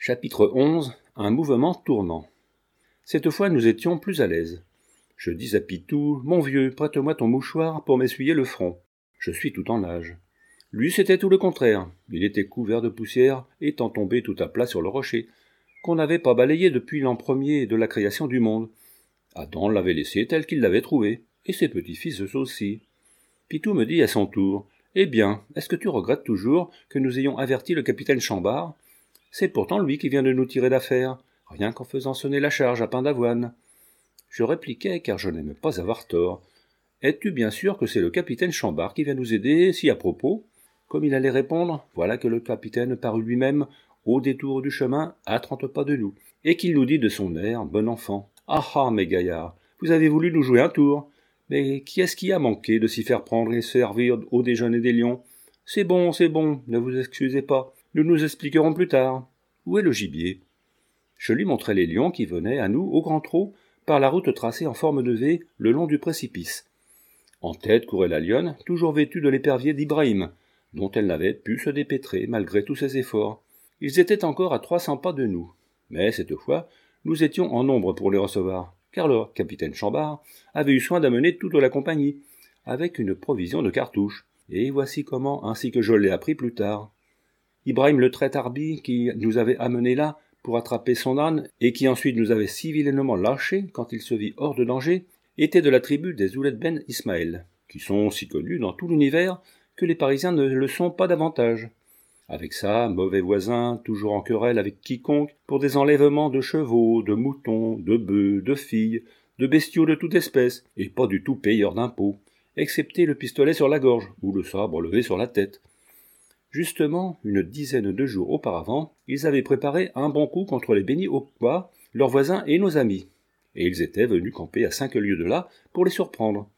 Chapitre 11. Un mouvement tournant. Cette fois nous étions plus à l'aise. Je dis à Pitou, « Mon vieux, prête-moi ton mouchoir pour m'essuyer le front. Je suis tout en nage. » Lui, c'était tout le contraire. Il était couvert de poussière, étant tombé tout à plat sur le rocher, qu'on n'avait pas balayé depuis l'an premier de la création du monde. Adam l'avait laissé tel qu'il l'avait trouvé, et ses petits-fils aussi. Pitou me dit à son tour, « Eh bien, est-ce que tu regrettes toujours que nous ayons averti le capitaine Chambard ? C'est pourtant lui qui vient de nous tirer d'affaire, rien qu'en faisant sonner la charge à pain d'avoine. » Je répliquai, car je n'aimais pas avoir tort. « Es-tu bien sûr que c'est le capitaine Chambard qui vient nous aider, si à propos ?» Comme il allait répondre, voilà que le capitaine parut lui-même au détour du chemin, à 30 pas de nous, et qu'il nous dit de son air, bon enfant, « Ah ah, mes gaillards, vous avez voulu nous jouer un tour. Mais qui est-ce qui a manqué de s'y faire prendre et servir au déjeuner des lions ? C'est bon, ne vous excusez pas, nous nous expliquerons plus tard. Où est le gibier ?» Je lui montrai les lions qui venaient à nous au grand trot, par la route tracée en forme de V le long du précipice. En tête courait la lionne, toujours vêtue de l'épervier d'Ibrahim, dont elle n'avait pu se dépêtrer malgré tous ses efforts. Ils étaient encore à 300 pas de nous, mais cette fois, nous étions en nombre pour les recevoir, car le capitaine Chambard avait eu soin d'amener toute la compagnie, avec une provision de cartouches, et voici comment, ainsi que je l'ai appris plus tard. Ibrahim le traître-arbi, qui nous avait amenés là pour attraper son âne, et qui ensuite nous avait si vilainement lâchés quand il se vit hors de danger, était de la tribu des Ouled Ben Ismaël, qui sont si connus dans tout l'univers que les Parisiens ne le sont pas davantage. Avec ça, mauvais voisin, toujours en querelle avec quiconque, pour des enlèvements de chevaux, de moutons, de bœufs, de filles, de bestiaux de toute espèce, et pas du tout payeur d'impôts, excepté le pistolet sur la gorge, ou le sabre levé sur la tête. Justement, une dizaine de jours auparavant, ils avaient préparé un bon coup contre les Beni Okba, leurs voisins et nos amis, et ils étaient venus camper à 5 lieues de là pour les surprendre.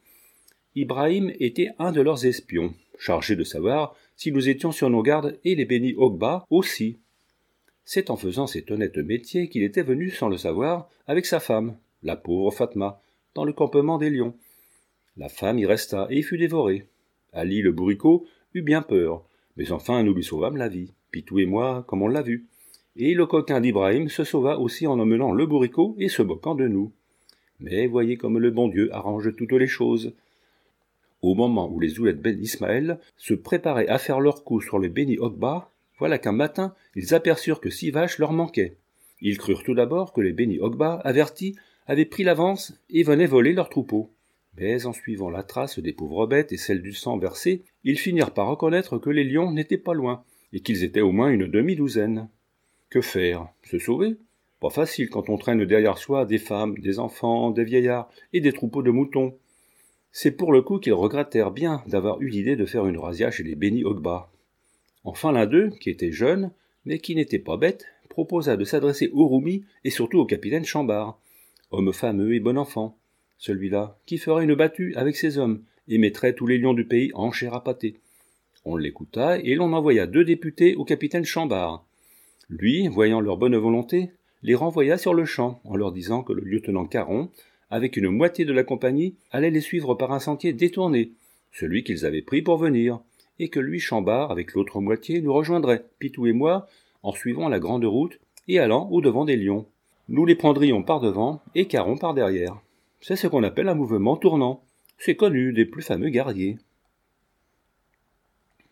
Ibrahim était un de leurs espions, chargé de savoir si nous étions sur nos gardes et les Beni Okba aussi. C'est en faisant cet honnête métier qu'il était venu sans le savoir avec sa femme, la pauvre Fatma, dans le campement des lions. La femme y resta et y fut dévorée. Ali le bourricot eut bien peur, mais enfin nous lui sauvâmes la vie, Pitou et moi, comme on l'a vu. Et le coquin d'Ibrahim se sauva aussi en emmenant le bourricot et se moquant de nous. Mais voyez comme le bon Dieu arrange toutes les choses. Au moment où les Ouled Ben Ismaël se préparaient à faire leur coup sur les Beni Okba, voilà qu'un matin, ils aperçurent que 6 vaches leur manquaient. Ils crurent tout d'abord que les Beni Okba, avertis, avaient pris l'avance et venaient voler leur troupeau. Mais en suivant la trace des pauvres bêtes et celle du sang versé, ils finirent par reconnaître que les lions n'étaient pas loin, et qu'ils étaient au moins une demi-douzaine. Que faire ? Se sauver ? Pas facile quand on traîne derrière soi des femmes, des enfants, des vieillards et des troupeaux de moutons. C'est pour le coup qu'ils regrettèrent bien d'avoir eu l'idée de faire une razzia chez les Beni Okba. Enfin l'un d'eux, qui était jeune, mais qui n'était pas bête, proposa de s'adresser au Roumi et surtout au capitaine Chambard, homme fameux et bon enfant, celui-là qui ferait une battue avec ses hommes et mettrait tous les lions du pays en chair à pâté. On l'écouta et l'on envoya 2 députés au capitaine Chambard. Lui, voyant leur bonne volonté, les renvoya sur le champ en leur disant que le lieutenant Caron, avec une moitié de la compagnie, allait les suivre par un sentier détourné, celui qu'ils avaient pris pour venir, et que lui, Chambard, avec l'autre moitié, nous rejoindrait, Pitou et moi, en suivant la grande route et allant au-devant des lions. Nous les prendrions par devant et Caron par derrière. C'est ce qu'on appelle un mouvement tournant. C'est connu des plus fameux guerriers.